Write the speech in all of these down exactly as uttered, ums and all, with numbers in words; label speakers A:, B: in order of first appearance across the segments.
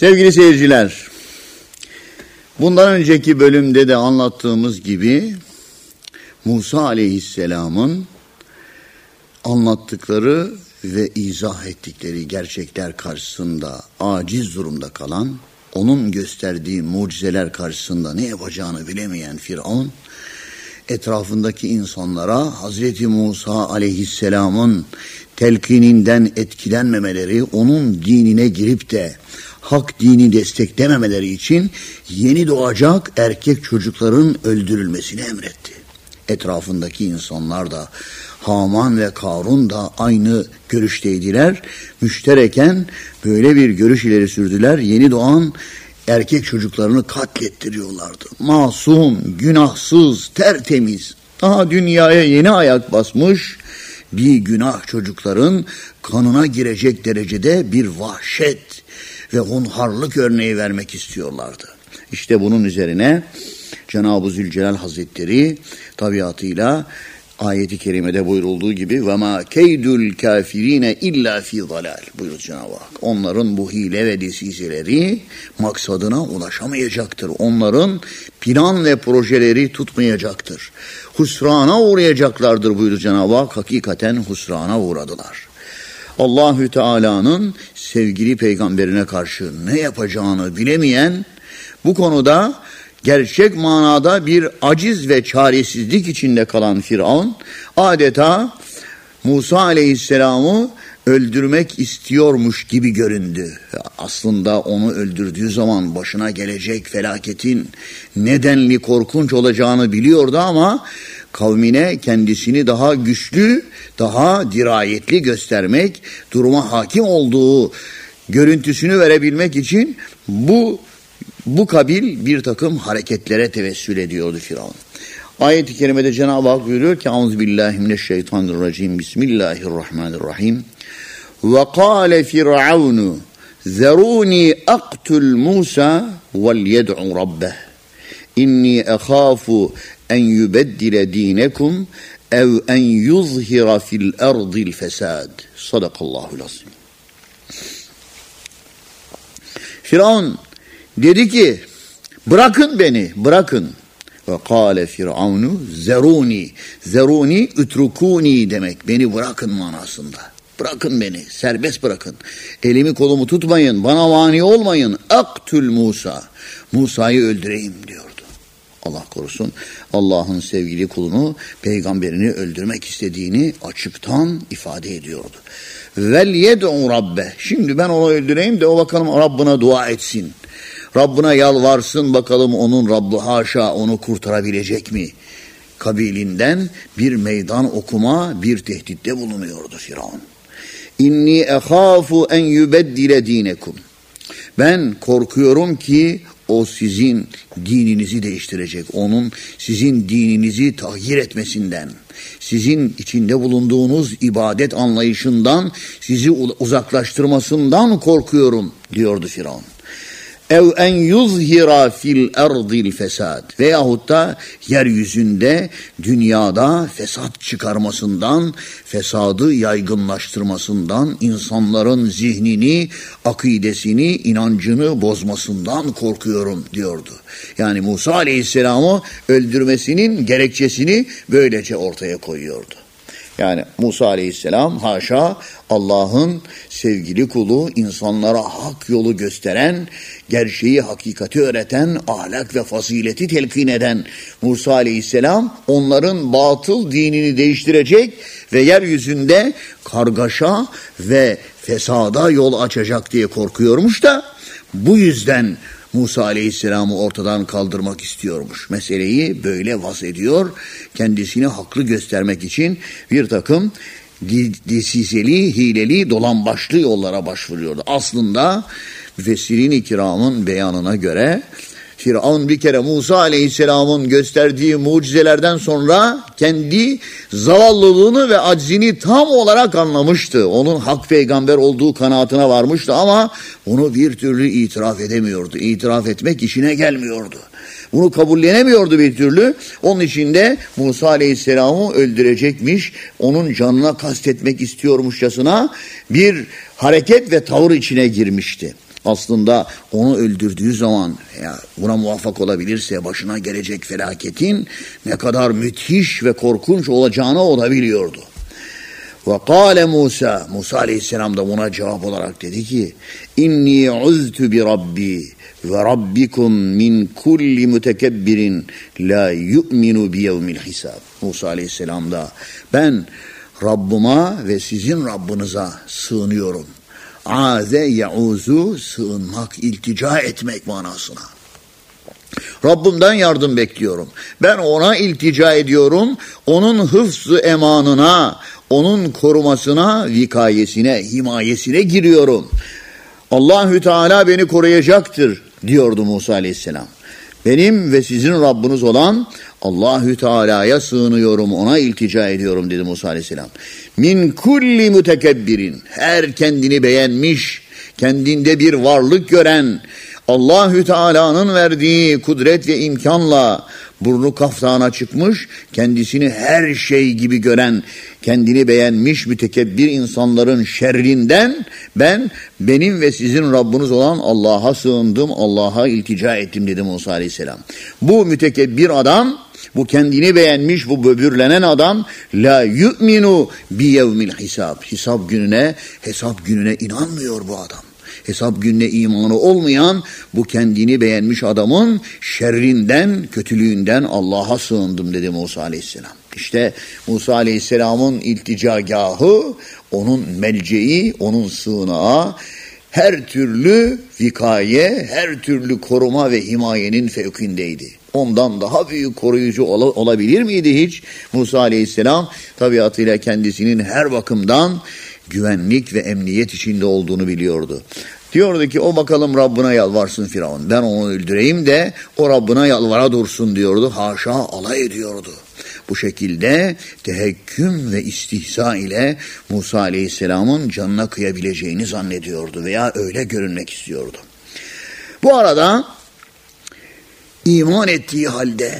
A: Sevgili seyirciler, bundan önceki bölümde de anlattığımız gibi Musa Aleyhisselam'ın anlattıkları ve izah ettikleri gerçekler karşısında aciz durumda kalan, onun gösterdiği mucizeler karşısında ne yapacağını bilemeyen Firavun, etrafındaki insanlara Hazreti Musa Aleyhisselam'ın telkininden etkilenmemeleri, onun dinine girip de hak dini desteklememeleri için yeni doğacak erkek çocukların öldürülmesini emretti. Etrafındaki insanlar da, Haman ve Karun da aynı görüşteydiler. Müştereken böyle bir görüş ileri sürdüler. Yeni doğan erkek çocuklarını katlettiriyorlardı. Masum, günahsız, tertemiz, daha dünyaya yeni ayak basmış bir günah çocukların kanına girecek derecede bir vahşet ve hunharlık örneği vermek istiyorlardı. İşte bunun üzerine Cenab-ı Zülcelal Hazretleri tabiatıyla ayeti kerimede buyurulduğu gibi ve ma keydül kafirine illa fi zalal buyuruyor Cenab-ı Hak. Onların bu hile ve desiseleri maksadına ulaşamayacaktır. Onların plan ve projeleri tutmayacaktır. Husrana uğrayacaklardır buyuruyor Cenab-ı Hak. Hakikaten husrana uğradılar. Allahü Teala'nın sevgili peygamberine karşı ne yapacağını bilemeyen, bu konuda gerçek manada bir aciz ve çaresizlik içinde kalan Firavun, adeta Musa Aleyhisselam'ı öldürmek istiyormuş gibi göründü. Aslında onu öldürdüğü zaman başına gelecek felaketin nedenli korkunç olacağını biliyordu ama kavmine kendisini daha güçlü, daha dirayetli göstermek, duruma hakim olduğu görüntüsünü verebilmek için bu bu kabil bir takım hareketlere tevessül ediyordu Firavun. Ayet-i kerimede Cenab-ı Hak buyuruyor ki Euzubillahimineşşeytanirracim Bismillahirrahmanirrahim ve kâle firavunu zerûni aktul Musa vel yed'u rabbeh inni ehâfu en yubeddile dinekum ev en yuzhira fil ardil fesad. Sadakallahul azim. Firavun dedi ki bırakın beni, bırakın. Ve kâle firavunu zeruni, zeruni ütrukuni demek, beni bırakın manasında. Bırakın beni, serbest bırakın. Elimi kolumu tutmayın, bana mani olmayın. Aktül Musa, Musa'yı öldüreyim diyordu. Allah korusun, Allah'ın sevgili kulunu, peygamberini öldürmek istediğini açıktan ifade ediyordu. Vel yed'u rabbe, şimdi ben onu öldüreyim de o bakalım Rabbına dua etsin. Rabbına yalvarsın bakalım onun Rabbi haşa onu kurtarabilecek mi? Kabilinden bir meydan okuma, bir tehditte bulunuyordu Firavun. İnni ehâfu en yubeddile dinekum. Ben korkuyorum ki o sizin dininizi değiştirecek. Onun sizin dininizi tahyir etmesinden, sizin içinde bulunduğunuz ibadet anlayışından sizi uzaklaştırmasından korkuyorum diyordu Firavun. Ev en yuzhira fil ardil fesad veyahut da yeryüzünde dünyada fesat çıkarmasından, fesadı yaygınlaştırmasından, insanların zihnini, akidesini, inancını bozmasından korkuyorum diyordu. Yani Musa Aleyhisselam'ı öldürmesinin gerekçesini böylece ortaya koyuyordu. Yani Musa Aleyhisselam haşa Allah'ın sevgili kulu, insanlara hak yolu gösteren, gerçeği, hakikati öğreten, ahlak ve fazileti telkin eden Musa Aleyhisselam onların batıl dinini değiştirecek ve yeryüzünde kargaşa ve fesada yol açacak diye korkuyormuş da bu yüzden Musa Aleyhisselam'ı ortadan kaldırmak istiyormuş. Meseleyi böyle vaz ediyor. Kendisini haklı göstermek için bir takım desiseli, hileli, dolambaçlı yollara başvuruyordu. Aslında müfessirin-i kiramın beyanına göre Firavun bir kere Musa Aleyhisselam'ın gösterdiği mucizelerden sonra kendi zavallılığını ve aczini tam olarak anlamıştı. Onun hak peygamber olduğu kanaatine varmıştı ama bunu bir türlü itiraf edemiyordu. İtiraf etmek işine gelmiyordu. Bunu kabullenemiyordu bir türlü. Onun için de Musa Aleyhisselam'ı öldürecekmiş, onun canına kastetmek istiyormuşçasına bir hareket ve tavır içine girmişti. Aslında onu öldürdüğü zaman ya buna muvaffak olabilirse başına gelecek felaketin ne kadar müthiş ve korkunç olacağını o da biliyordu. Ve kâle Musa, Musa aleyhisselam da buna cevap olarak dedi ki İnni uztu bi Rabbi ve Rabbikum min kulli mütekebbirin la yu'minu bi yevmil hisab. Musa aleyhisselam da ben Rabbıma ve sizin Rabbinize sığınıyorum. Aze yauzu sığınmak, iltica etmek manasına. Rabbimden yardım bekliyorum. Ben ona iltica ediyorum. Onun hıfz-ı emanına, onun korumasına, vikayesine, himayesine giriyorum. Allahü Teala beni koruyacaktır diyordu Musa aleyhisselam. Benim ve sizin Rabbiniz olan Allahü Teala'ya sığınıyorum, ona iltica ediyorum dedi Musa aleyhisselam. Min kulli mütekebbirin, her kendini beğenmiş, kendinde bir varlık gören, Allahü Teala'nın verdiği kudret ve imkanla burnu kaftana çıkmış, kendisini her şey gibi gören, kendini beğenmiş mütekebbir insanların şerrinden ben benim ve sizin Rabbiniz olan Allah'a sığındım, Allah'a iltica ettim dedi Musa aleyhisselam. Bu mütekebbir adam, bu kendini beğenmiş, bu böbürlenen adam la yu'minu bi yevmil hisab. Hesap gününe, hesap gününe inanmıyor bu adam. Hesap gününe imanı olmayan bu kendini beğenmiş adamın şerrinden, kötülüğünden Allah'a sığındım dedi Musa aleyhisselam. İşte Musa aleyhisselamın ilticagahı, onun melceği, onun sığınağı, her türlü vikaye, her türlü koruma ve himayenin fevkindeydi. Ondan daha büyük koruyucu ol- olabilir miydi hiç? Musa aleyhisselam tabiatıyla kendisinin her bakımdan güvenlik ve emniyet içinde olduğunu biliyordu. Diyordu ki o bakalım Rabbine yalvarsın Firavun. Ben onu öldüreyim de o Rabbine yalvara dursun diyordu. Haşa, alay ediyordu. Bu şekilde tehekküm ve istihza ile Musa aleyhisselamın canına kıyabileceğini zannediyordu veya öyle görünmek istiyordu. Bu arada iman ettiği halde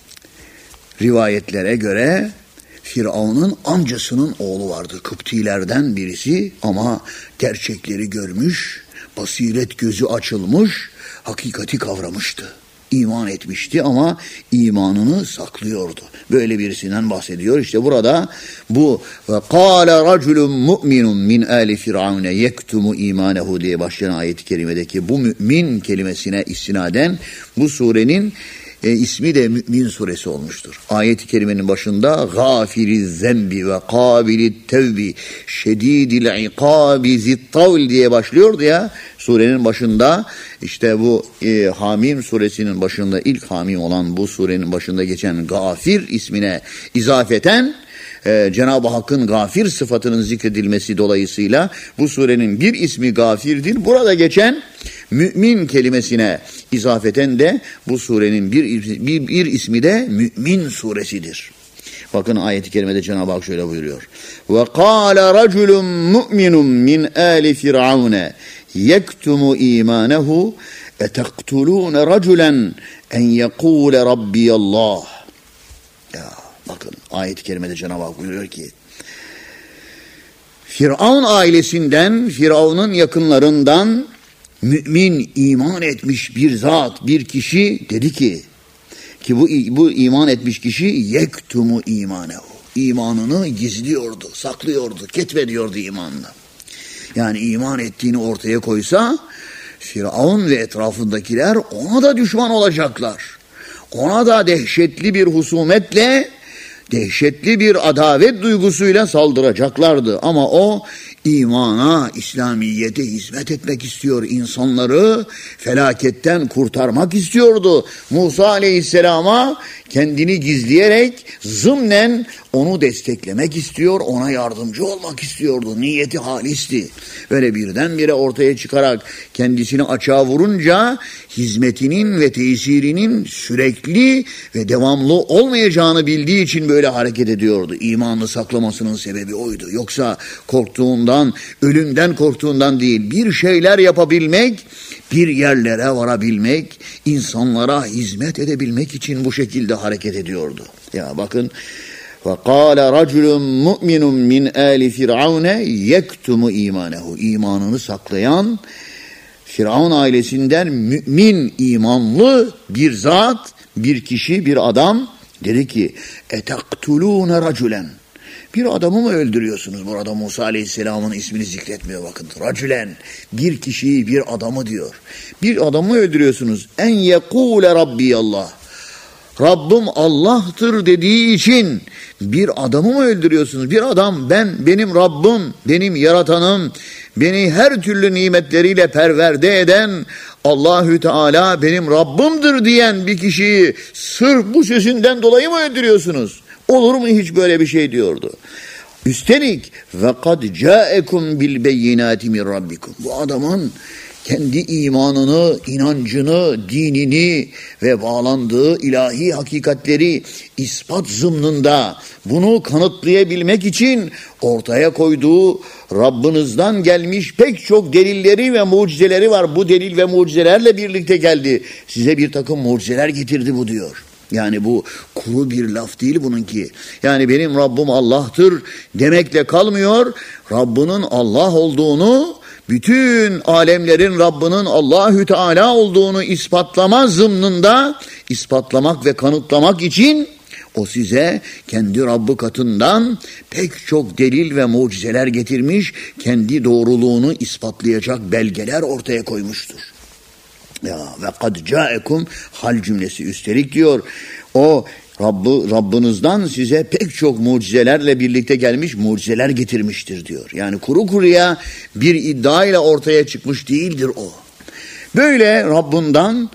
A: rivayetlere göre Firavun'un amcasının oğlu vardı. Kıptilerden birisi ama gerçekleri görmüş, basiret gözü açılmış, hakikati kavramıştı. İman etmişti ama imanını saklıyordu. Böyle birisinden bahsediyor. İşte burada bu ve kâle raculun mu'minun min âli firavune yektumu imanehu diye başlayan ayet-i kerimedeki bu mümin kelimesine istinaden bu surenin E, ismi de Mü'min suresi olmuştur. Ayet-i kerimenin başında gâfiriz zembi ve kâbilit tevbi şedîdil ikâbi zittavl diye başlıyordu ya. Surenin başında işte bu e, Hamim suresinin başında ilk Hamim olan bu surenin başında geçen Gafir ismine izafeten Ee, Cenab-ı Hakk'ın gafir sıfatının zikredilmesi dolayısıyla bu surenin bir ismi gafirdir. Burada geçen mümin kelimesine izafeten de bu surenin bir, bir, bir ismi de Mü'min suresidir. Bakın ayet-i kerimede Cenab-ı Hak şöyle buyuruyor. Ve kâle raculun mu'minun min âli firavune yektumu imanehu etektulûne raculen en yekûle rabbiyallah. Ya bakın ayet-i kerimede Cenab-ı Hak buyuruyor ki Firavun ailesinden, Firavun'un yakınlarından mümin, iman etmiş bir zat, bir kişi dedi ki ki bu, bu iman etmiş kişi yektumu imanehu. İmanını gizliyordu, saklıyordu, ketmediyordu imanını. Yani iman ettiğini ortaya koysa Firavun ve etrafındakiler ona da düşman olacaklar. Ona da dehşetli bir husumetle, dehşetli bir adavet duygusuyla saldıracaklardı. Ama o imana, İslamiyete hizmet etmek istiyor. İnsanları felaketten kurtarmak istiyordu. Musa aleyhisselama kendini gizleyerek zımnen onu desteklemek istiyor, ona yardımcı olmak istiyordu. Niyeti halisti. Böyle birdenbire ortaya çıkarak kendisini açığa vurunca hizmetinin ve tesirinin sürekli ve devamlı olmayacağını bildiği için böyle hareket ediyordu. İmanını saklamasının sebebi oydu. Yoksa korktuğundan, ölümden korktuğundan değil, bir şeyler yapabilmek, bir yerlere varabilmek, insanlara hizmet edebilmek için bu şekilde hareket ediyordu. Ya bakın وَقَالَ رَجُلٌ مُؤْمِنٌ مِنْ آلِ فِرْعَوْنَ يَكْتُمُ imanehu. İmanını saklayan Firavun ailesinden mümin, imanlı bir zat, bir kişi, bir adam dedi ki etektulûne racülen. Bir adamı mı öldürüyorsunuz? Burada Musa Aleyhisselam'ın ismini zikretmiyor bakın. Racülen, bir kişiyi, bir adamı diyor. Bir adamı öldürüyorsunuz. En yekûle Rabbi Allah. Rabbim Allah'tır dediği için bir adamı mı öldürüyorsunuz? Bir adam ben, benim Rabbim, benim yaratanım, beni her türlü nimetleriyle perverde eden Allahü Teala benim Rabbimdir diyen bir kişiyi sırf bu sözünden dolayı mı öldürüyorsunuz? Olur mu hiç böyle bir şey diyordu. Üstelik ve kad ca'ekum bil beyinati min rabbikum. Bu adamın kendi imanını, inancını, dinini ve bağlandığı ilahi hakikatleri ispat zımnında bunu kanıtlayabilmek için ortaya koyduğu Rabbinizden gelmiş pek çok delilleri ve mucizeleri var. Bu delil ve mucizelerle birlikte geldi. Size bir takım mucizeler getirdi bu diyor. Yani bu kuru bir laf değil bununki. Yani benim Rabbim Allah'tır demekle kalmıyor. Rabbinin Allah olduğunu, bütün alemlerin Rabbinin Allahü Teala olduğunu ispatlama zımnında, ispatlamak ve kanıtlamak için o size kendi Rabbi katından pek çok delil ve mucizeler getirmiş, kendi doğruluğunu ispatlayacak belgeler ortaya koymuştur. Ya ve kad ca'ekum hal cümlesi üstelik diyor. O Rabbi, Rabbinizden size pek çok mucizelerle birlikte gelmiş mucizeler getirmiştir diyor. Yani kuru kuruya bir iddia ile ortaya çıkmış değildir o. Böyle Rabbinden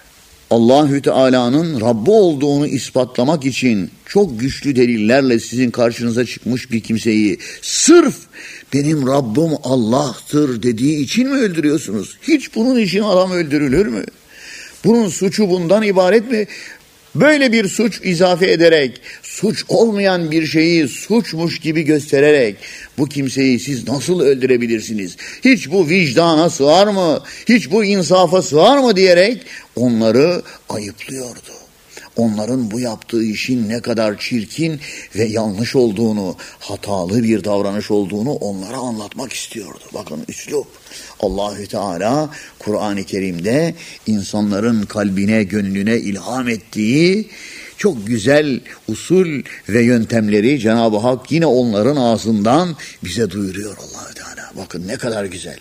A: Allahü Teala'nın Rabbi olduğunu ispatlamak için çok güçlü delillerle sizin karşınıza çıkmış bir kimseyi sırf benim Rabbim Allah'tır dediği için mi öldürüyorsunuz? Hiç bunun için adam öldürülür mü? Bunun suçu bundan ibaret mi? Böyle bir suç izafe ederek, suç olmayan bir şeyi suçmuş gibi göstererek bu kimseyi siz nasıl öldürebilirsiniz? Hiç bu vicdana sığar mı? Hiç bu insafa sığar mı diyerek onları ayıplıyordu. Onların bu yaptığı işin ne kadar çirkin ve yanlış olduğunu, hatalı bir davranış olduğunu onlara anlatmak istiyordu. Bakın üslup. Allahü Teala Kur'an-ı Kerim'de insanların kalbine, gönlüne ilham ettiği çok güzel usul ve yöntemleri Cenab-ı Hak yine onların ağzından bize duyuruyor Allahü Teala. Bakın ne kadar güzel.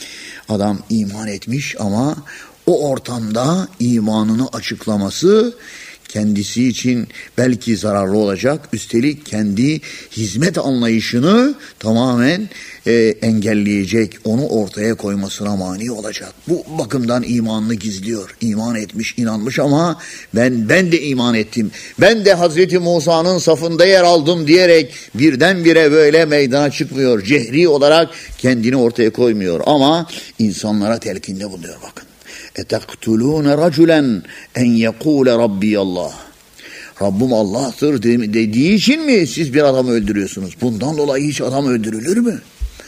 A: Adam iman etmiş ama o ortamda imanını açıklaması kendisi için belki zararlı olacak. Üstelik kendi hizmet anlayışını tamamen e, engelleyecek, onu ortaya koymasına mani olacak. Bu bakımdan imanını gizliyor. İman etmiş, inanmış ama ben ben de iman ettim. Ben de Hazreti Musa'nın safında yer aldım diyerek birdenbire böyle meydana çıkmıyor. Cehri olarak kendini ortaya koymuyor ama insanlara telkinde bulunuyor bakın. اَتَقْتُلُونَ رَجُلًا اَنْ يَقُولَ رَبِّيَ اللّٰهِ Rabbim Allah'tır dediği için mi siz bir adamı öldürüyorsunuz? Bundan dolayı hiç adam öldürülür mü?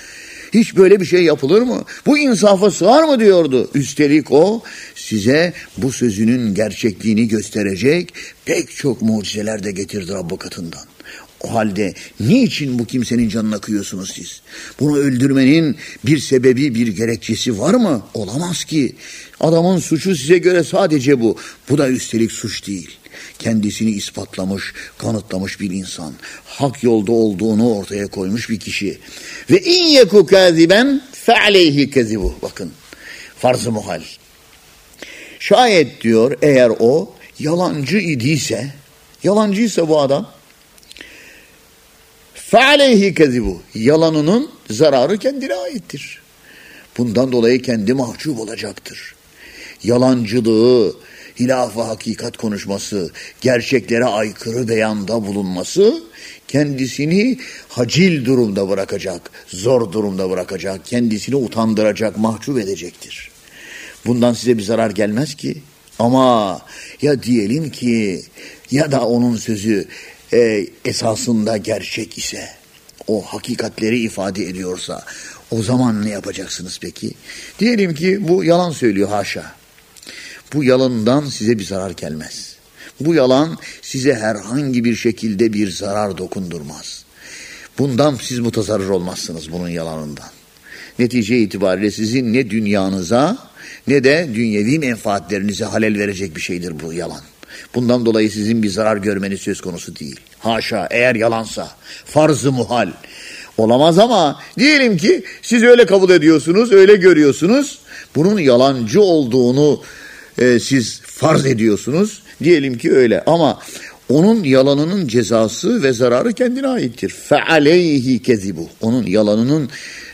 A: Hiç böyle bir şey yapılır mı? Bu insafa sığar mı diyordu. Üstelik o size bu sözünün gerçekliğini gösterecek pek çok mucizeler de getirdi Rabbi katından. O halde niçin bu kimsenin canına kıyıyorsunuz siz? Bunu öldürmenin bir sebebi, bir gerekçesi var mı? Olamaz ki. Adamın suçu size göre sadece bu. Bu da üstelik suç değil. Kendisini ispatlamış, kanıtlamış bir insan. Hak yolda olduğunu ortaya koymuş bir kişi. Ve in yeku kaziben fe aleyhi kezibu. Bakın, farz-ı muhal. Şayet diyor eğer o yalancı idiyse, yalancıysa bu adam, فَعَلَيْهِ كَذِبُ yalanının zararı kendine aittir. Bundan dolayı kendi mahcup olacaktır. Yalancılığı, hilaf-ı hakikat konuşması, gerçeklere aykırı beyanda bulunması kendisini hacil durumda bırakacak, zor durumda bırakacak, kendisini utandıracak, mahcup edecektir. Bundan size bir zarar gelmez ki. Ama ya diyelim ki ya da onun sözü E, esasında gerçek ise, o hakikatleri ifade ediyorsa, o zaman ne yapacaksınız peki? Diyelim ki bu yalan söylüyor, haşa. Bu yalandan size bir zarar gelmez. Bu yalan size herhangi bir şekilde bir zarar dokundurmaz. Bundan siz mutazarrır olmazsınız, bunun yalanından. Netice itibariyle sizin ne dünyanıza ne de dünyevi menfaatlerinize halel verecek bir şeydir bu yalan. Bundan dolayı sizin bir zarar görmeniz söz konusu değil. Haşa, eğer yalansa farz-ı muhal olamaz, ama diyelim ki siz öyle kabul ediyorsunuz, öyle görüyorsunuz. Bunun yalancı olduğunu e, siz farz ediyorsunuz. Diyelim ki öyle, ama onun yalanının cezası ve zararı kendine aittir. فَعَلَيْهِ كَذِبُ. Onun yalanının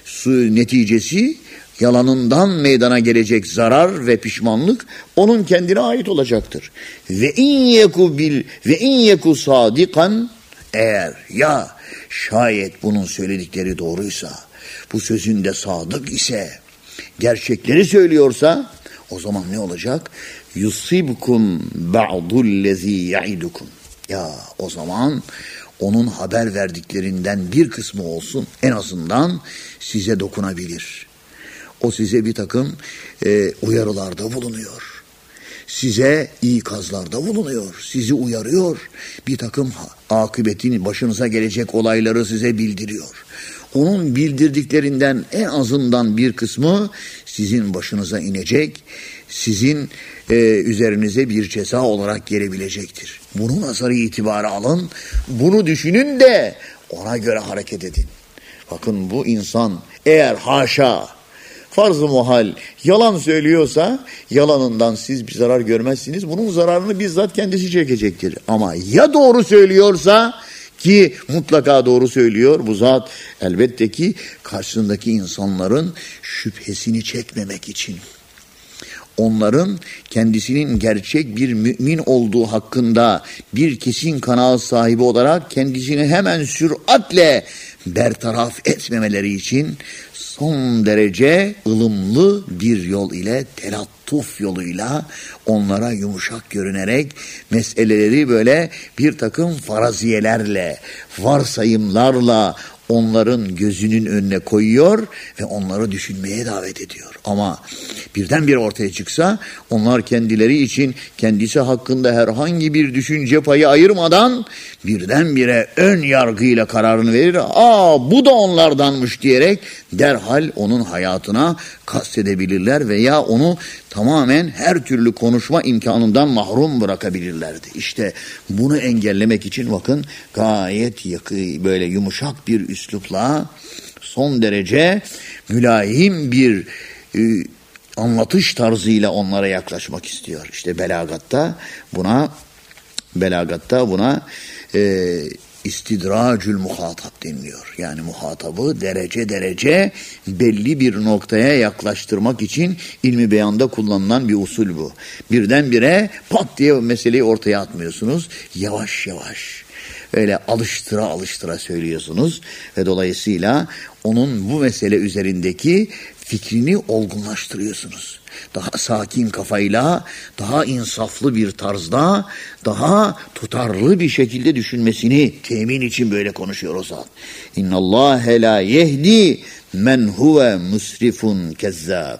A: neticesi, yalanından meydana gelecek zarar ve pişmanlık onun kendine ait olacaktır. Ve in yeku bil ve in yeku sadikan, eğer ya şayet bunun söyledikleri doğruysa, bu sözünde sadık ise, gerçekleri söylüyorsa, o zaman ne olacak? Yusibkum ba'dullezî ya'idukum. Ya o zaman onun haber verdiklerinden bir kısmı olsun, en azından size dokunabilir. O size bir takım e, uyarılarda bulunuyor. Size ikazlarda bulunuyor. Sizi uyarıyor. Bir takım akıbetin, başınıza gelecek olayları size bildiriyor. Onun bildirdiklerinden en azından bir kısmı sizin başınıza inecek, sizin e, üzerinize bir ceza olarak gelebilecektir. Bunu nazarı itibara alın, bunu düşünün de ona göre hareket edin. Bakın, bu insan eğer haşa farz-ı muhal yalan söylüyorsa, yalanından siz bir zarar görmezsiniz. Bunun zararını bizzat kendisi çekecektir. Ama ya doğru söylüyorsa, ki mutlaka doğru söylüyor bu zat, elbette ki karşısındaki insanların şüphesini çekmemek için, onların kendisinin gerçek bir mümin olduğu hakkında bir kesin kanaat sahibi olarak kendisini hemen süratle bertaraf etmemeleri için son derece ılımlı bir yol ile, telattuf yoluyla onlara yumuşak görünerek meseleleri böyle bir takım faraziyelerle, varsayımlarla onların gözünün önüne koyuyor ve onları düşünmeye davet ediyor. Ama birdenbire ortaya çıksa, onlar kendileri için kendisi hakkında herhangi bir düşünce payı ayırmadan birdenbire ön yargıyla kararını verir. Aa, bu da onlardanmış diyerek derhal onun hayatına kastedebilirler veya onu tamamen her türlü konuşma imkanından mahrum bırakabilirlerdi. İşte bunu engellemek için bakın, gayet yakı, böyle yumuşak bir üslupla, son derece mülayim bir e, anlatış tarzıyla onlara yaklaşmak istiyor. İşte belagatta buna belagatta buna e, istidracül muhatap deniliyor. Yani muhatabı derece derece belli bir noktaya yaklaştırmak için ilmi beyanda kullanılan bir usul bu. Birdenbire pat diye meseleyi ortaya atmıyorsunuz. Yavaş yavaş, öyle alıştıra alıştıra söylüyorsunuz ve dolayısıyla onun bu mesele üzerindeki fikrini olgunlaştırıyorsunuz. Daha sakin kafayla, daha insaflı bir tarzda, daha tutarlı bir şekilde düşünmesini temin için böyle konuşuyor o zat. İnnallâhe lâ yehdi men huve musrifun kezzâb.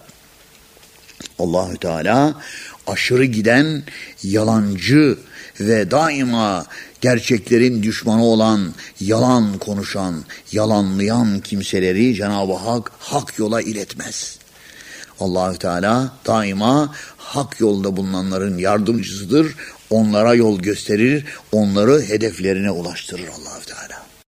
A: Allahü Teala aşırı giden, yalancı ve daima gerçeklerin düşmanı olan, yalan konuşan, yalanlayan kimseleri Cenab-ı Hak hak yola iletmez. Allahü Teala daima hak yolda bulunanların yardımcısıdır. Onlara yol gösterir, onları hedeflerine ulaştırır Allahü Teala.